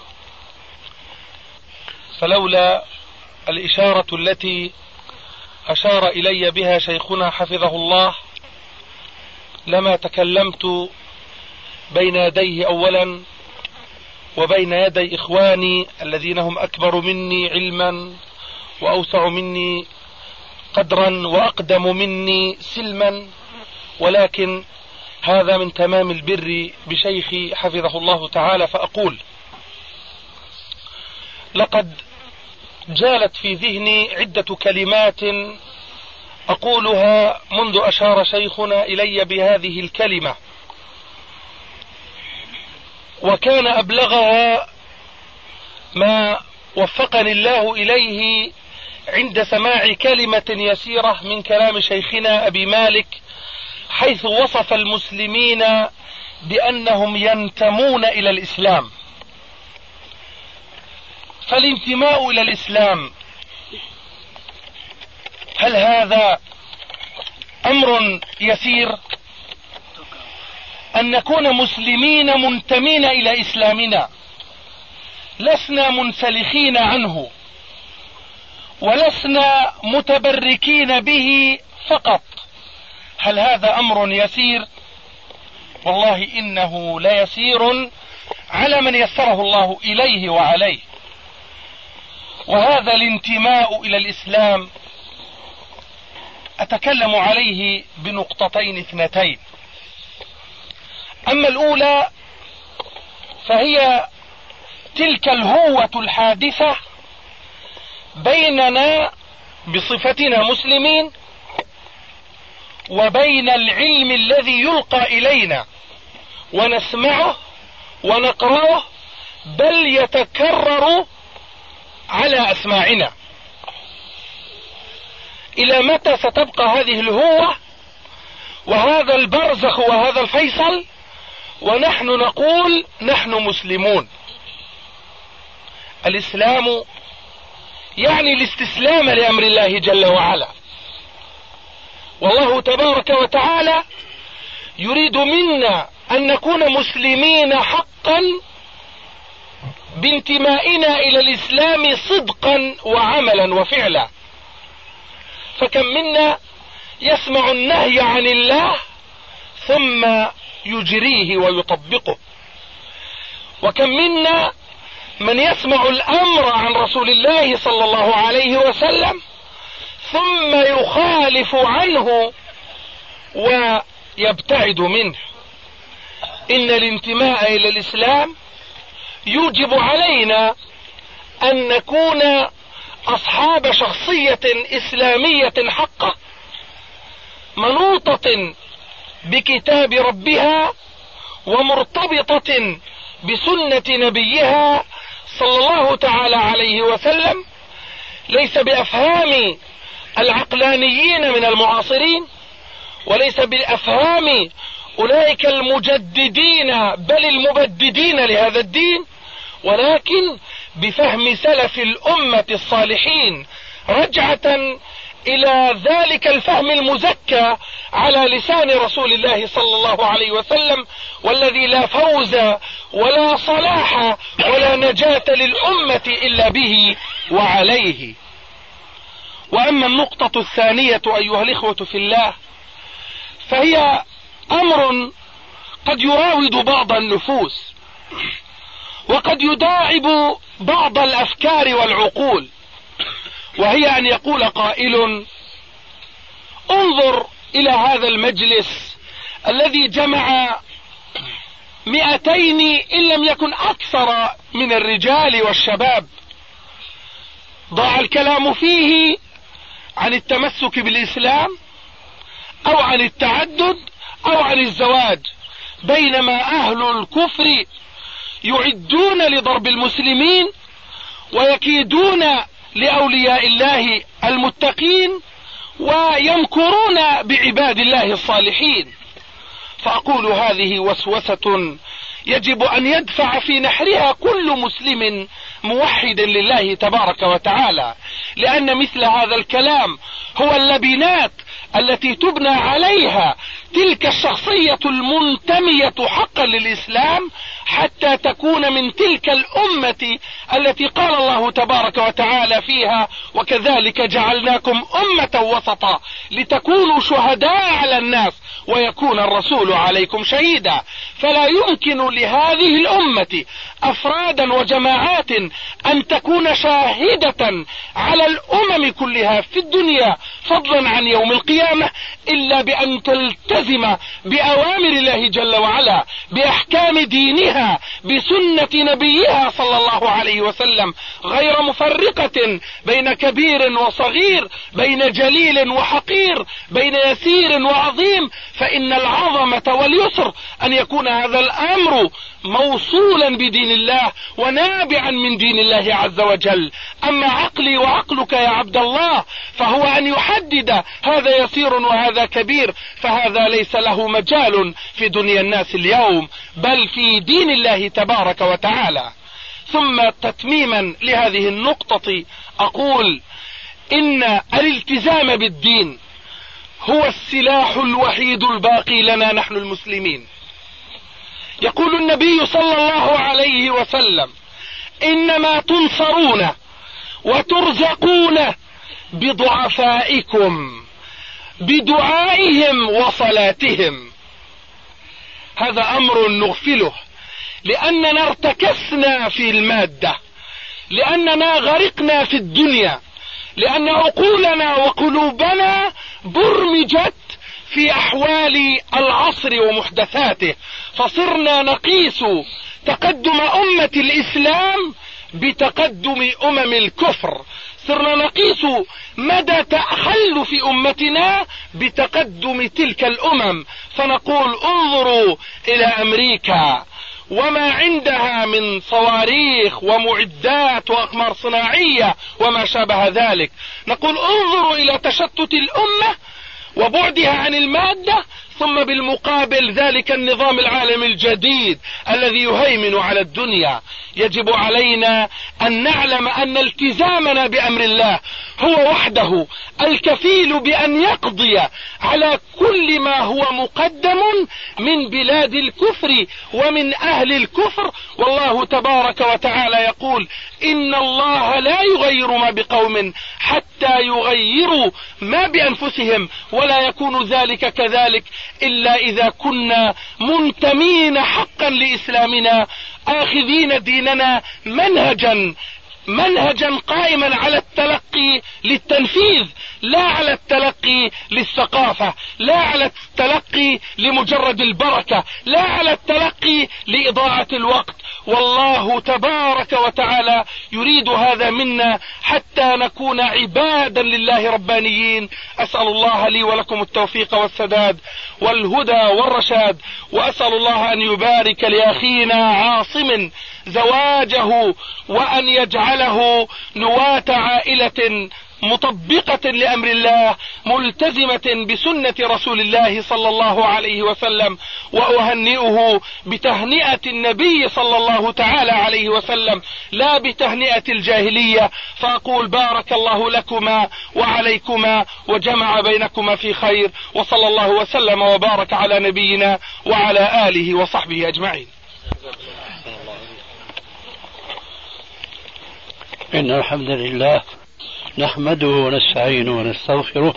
فلولا الإشارة التي أشار إلي بها شيخنا حفظه الله لما تكلمت بين يديه أولا وبين يدي إخواني الذين هم أكبر مني علما وأوسع مني قدرا وأقدم مني سلما، ولكن هذا من تمام البر بشيخي حفظه الله تعالى. فأقول: لقد جالت في ذهني عدة كلمات أقولها منذ أشار شيخنا إلي بهذه الكلمة، وكان أبلغها ما وفقني الله إليه عند سماع كلمة يسيرة من كلام شيخنا أبي مالك، حيث وصف المسلمين بأنهم ينتمون إلى الإسلام. فالانتماء إلى الإسلام هل هذا أمر يسير؟ أن نكون مسلمين منتمين إلى إسلامنا، لسنا منسلخين عنه ولسنا متبركين به فقط، هل هذا أمر يسير؟ والله إنه ليسير على من يسره الله إليه وعليه. وهذا الانتماء إلى الإسلام أتكلم عليه بنقطتين اثنتين. أما الأولى فهي تلك الهوة الحادثة بيننا بصفتنا مسلمين وبين العلم الذي يلقى إلينا ونسمعه ونقرأه، بل يتكرر على أسماعنا. إلى متى ستبقى هذه الهوة وهذا البرزخ وهذا الفيصل ونحن نقول نحن مسلمون؟ الإسلام يعني الاستسلام لأمر الله جل وعلا، والله تبارك وتعالى يريد منا أن نكون مسلمين حقا بانتمائنا إلى الإسلام صدقا وعملا وفعلا. فكم منا يسمع النهي عن الله ثم يجريه ويطبقه، وكم منا من يسمع الأمر عن رسول الله صلى الله عليه وسلم ثم يخالف عنه ويبتعد منه. إن الانتماء إلى الإسلام يوجب علينا أن نكون أصحاب شخصية إسلامية حقة منوطة بكتاب ربها ومرتبطة بسنة نبيها صلى الله تعالى عليه وسلم، ليس بأفهام العقلانيين من المعاصرين، وليس بأفهام أولئك المجددين بل المبددين لهذا الدين، ولكن بفهم سلف الأمة الصالحين رجعة إلى ذلك الفهم المزكى على لسان رسول الله صلى الله عليه وسلم، والذي لا فوز ولا صلاح ولا نجاة للأمة إلا به وعليه. وأما النقطة الثانية أيها الإخوة في الله، فهي أمر قد يراود بعض النفوس وقد يداعب بعض الأفكار والعقول، وهي أن يقول قائل: انظر إلى هذا المجلس الذي جمع 200 إن لم يكن أكثر من الرجال والشباب، ضاع الكلام فيه عن التمسك بالإسلام أو عن التعدد أو عن الزواج، بينما أهل الكفر يعدون لضرب المسلمين ويكيدون لأولياء الله المتقين ويمكرون بعباد الله الصالحين. فأقول هذه وسوسة يجب أن يدفع في نحرها كل مسلم موحد لله تبارك وتعالى، لأن مثل هذا الكلام هو اللبنات التي تبنى عليها تلك الشخصية المنتمية حقا للإسلام، حتى تكون من تلك الأمة التي قال الله تبارك وتعالى فيها: وكذلك جعلناكم أمة وسطا لتكونوا شهداء على الناس ويكون الرسول عليكم شهيدا. فلا يمكن لهذه الأمة أفرادا وجماعات أن تكون شاهدة على الأمم كلها في الدنيا فضلا عن يوم القيامة إلا بأن تلتزم بأوامر الله جل وعلا، بأحكام دينها، بسنة نبيها صلى الله عليه وسلم، غير مفرقة بين كبير وصغير، بين جليل وحقير، بين يسير وعظيم. فإن العظمة واليسر أن يكون هذا الأمر موصولا بدين الله ونابعا من دين الله عز وجل. أما عقلي وعقلك يا عبد الله فهو أن يحدد هذا يسير وهذا كبير، فهذا ليس له مجال في دنيا الناس اليوم بل في دين الله تبارك وتعالى. ثم تتميما لهذه النقطة أقول إن الالتزام بالدين هو السلاح الوحيد الباقي لنا نحن المسلمين. يقول النبي صلى الله عليه وسلم: إنما تنصرون وترزقون بضعفائكم بدعائهم وصلاتهم. هذا أمر نغفله لأننا ارتكسنا في المادة، لأننا غرقنا في الدنيا، لأن عقولنا وقلوبنا برمجت في أحوال العصر ومحدثاته، فصرنا نقيس تقدم أمة الإسلام بتقدم أمم الكفر، صرنا نقيس مدى تخلف أمتنا بتقدم تلك الأمم، فنقول انظروا إلى أمريكا وما عندها من صواريخ ومعدات وأقمار صناعية وما شابه ذلك، نقول انظروا إلى تشتت الأمة وبعدها عن المادة، ثم بالمقابل ذلك النظام العالمي الجديد الذي يهيمن على الدنيا. يجب علينا أن نعلم أن التزامنا بأمر الله هو وحده الكفيل بأن يقضي على كل ما هو مقدم من بلاد الكفر ومن أهل الكفر. والله تبارك وتعالى يقول: إن الله لا يغير ما بقوم حتى يغيروا ما بأنفسهم، ولا يكون ذلك كذلك إلا إذا كنا منتمين حقا لإسلامنا، آخذين ديننا منهجا قائما على التلقي للتنفيذ، لا على التلقي للثقافة، لا على التلقي لمجرد البركة، لا على التلقي لإضاعة الوقت. والله تبارك وتعالى يريد هذا منا حتى نكون عبادا لله ربانيين. أسأل الله لي ولكم التوفيق والسداد والهدى والرشاد، وأسأل الله أن يبارك لأخينا عاصم زواجه وأن يجعله نواة عائلة مطبقة لأمر الله ملتزمة بسنة رسول الله صلى الله عليه وسلم، وأهنئه بتهنئة النبي صلى الله تعالى عليه وسلم لا بتهنئة الجاهلية، فأقول بارك الله لكما وعليكما وجمع بينكما في خير، وصلى الله وسلم وبارك على نبينا وعلى آله وصحبه أجمعين.
إن الحمد لله نحمده ونستعينه ونستغفره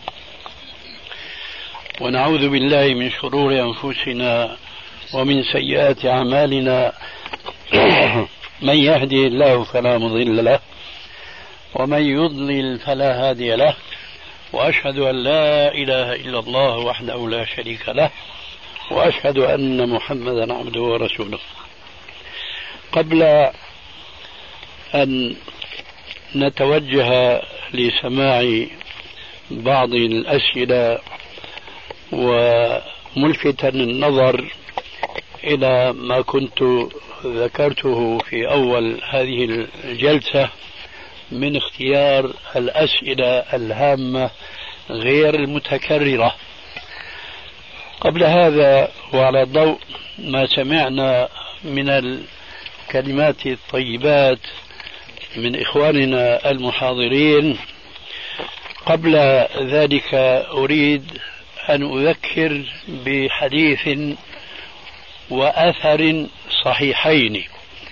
ونعوذ بالله من شرور أنفسنا ومن سيئات أعمالنا. من يهدي الله فلا مضل له ومن يضلل فلا هادي له، وأشهد أن لا إله إلا الله وحده لا شريك له، وأشهد أن محمدا عبده ورسوله. قبل أن نتوجه لسماع بعض الأسئلة وملفتا النظر إلى ما كنت ذكرته في أول هذه الجلسة من اختيار الأسئلة الهامة غير المتكررة، قبل هذا وعلى ضوء ما سمعنا من الكلمات الطيبات من إخواننا المحاضرين، قبل ذلك أريد أن أذكر بحديث وأثر صحيحين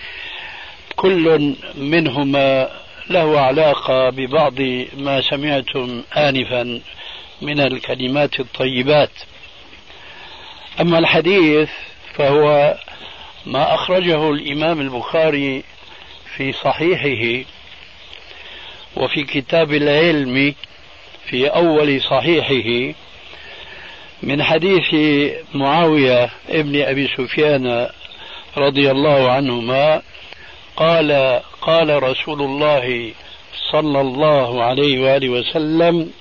كل منهما له علاقة ببعض ما سمعتم آنفا من الكلمات الطيبات. أما الحديث فهو ما أخرجه الإمام البخاري في صحيحه وفي كتاب العلم في أول صحيحه من حديث معاوية ابن أبي سفيان رضي الله عنهما قال: قال رسول الله صلى الله عليه وآله وسلم: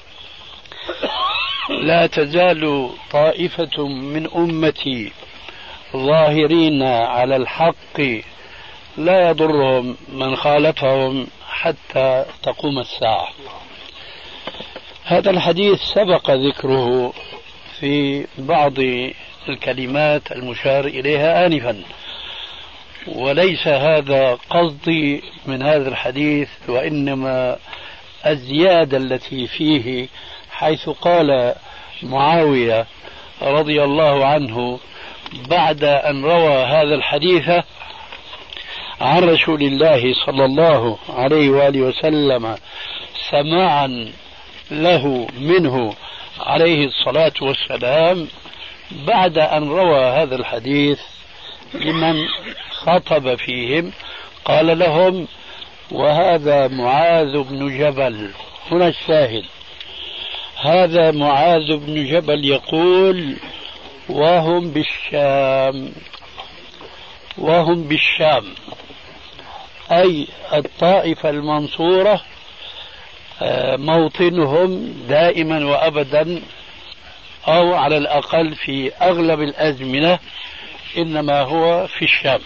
لا تزال طائفة من أمتي ظاهرين على الحق لا يضرهم من خالفهم حتى تقوم الساعة. هذا الحديث سبق ذكره في بعض الكلمات المشار إليها آنفا، وليس هذا قصدي من هذا الحديث، وإنما الزيادة التي فيه، حيث قال معاوية رضي الله عنه بعد أن روى هذا الحديث عن رسول الله صلى الله عليه وآله وسلم سماعا له منه عليه الصلاة والسلام، بعد أن روى هذا الحديث لمن خطب فيهم قال لهم: وهذا معاذ بن جبل. هنا الشاهد: هذا معاذ بن جبل يقول: وهم بالشام. وهم بالشام أي الطائفة المنصورة موطنهم دائما وأبدا، أو على الأقل في أغلب الأزمنة إنما هو في الشام.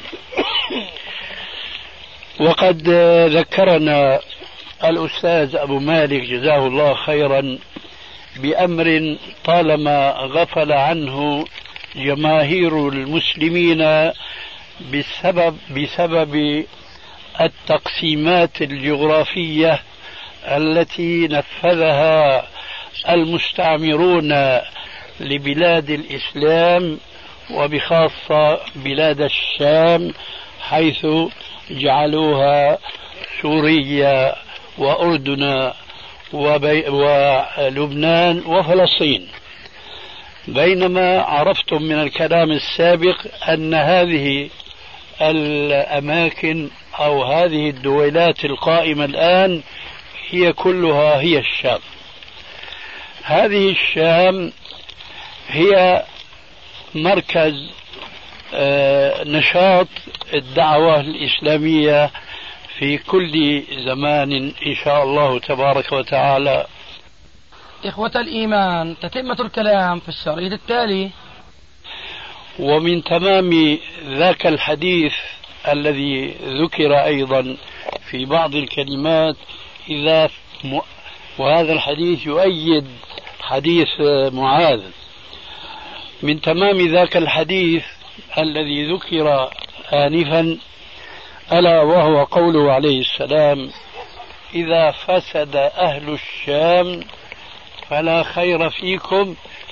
وقد ذكرنا الأستاذ أبو مالك جزاه الله خيرا بأمر طالما غفل عنه جماهير المسلمين بسبب التقسيمات الجغرافية التي نفذها المستعمرون لبلاد الإسلام، وبخاصة بلاد الشام، حيث جعلوها سوريا وأردن ولبنان وفلسطين. بينما عرفتم من الكلام السابق أن هذه الأماكن أو هذه الدولات القائمة الآن هي كلها هي الشام. هذه الشام هي مركز نشاط الدعوة الإسلامية في كل زمان إن شاء الله تبارك وتعالى.
إخوة الإيمان، تتمة الكلام في الشريط التالي.
ومن تمام ذاك الحديث الذي ذكر أيضا في بعض الكلمات وهذا الحديث يؤيد حديث معاذ. من تمام ذاك الحديث الذي ذكر آنفا ألا وهو قوله عليه السلام: إذا فسد أهل الشام فلا خير فيكم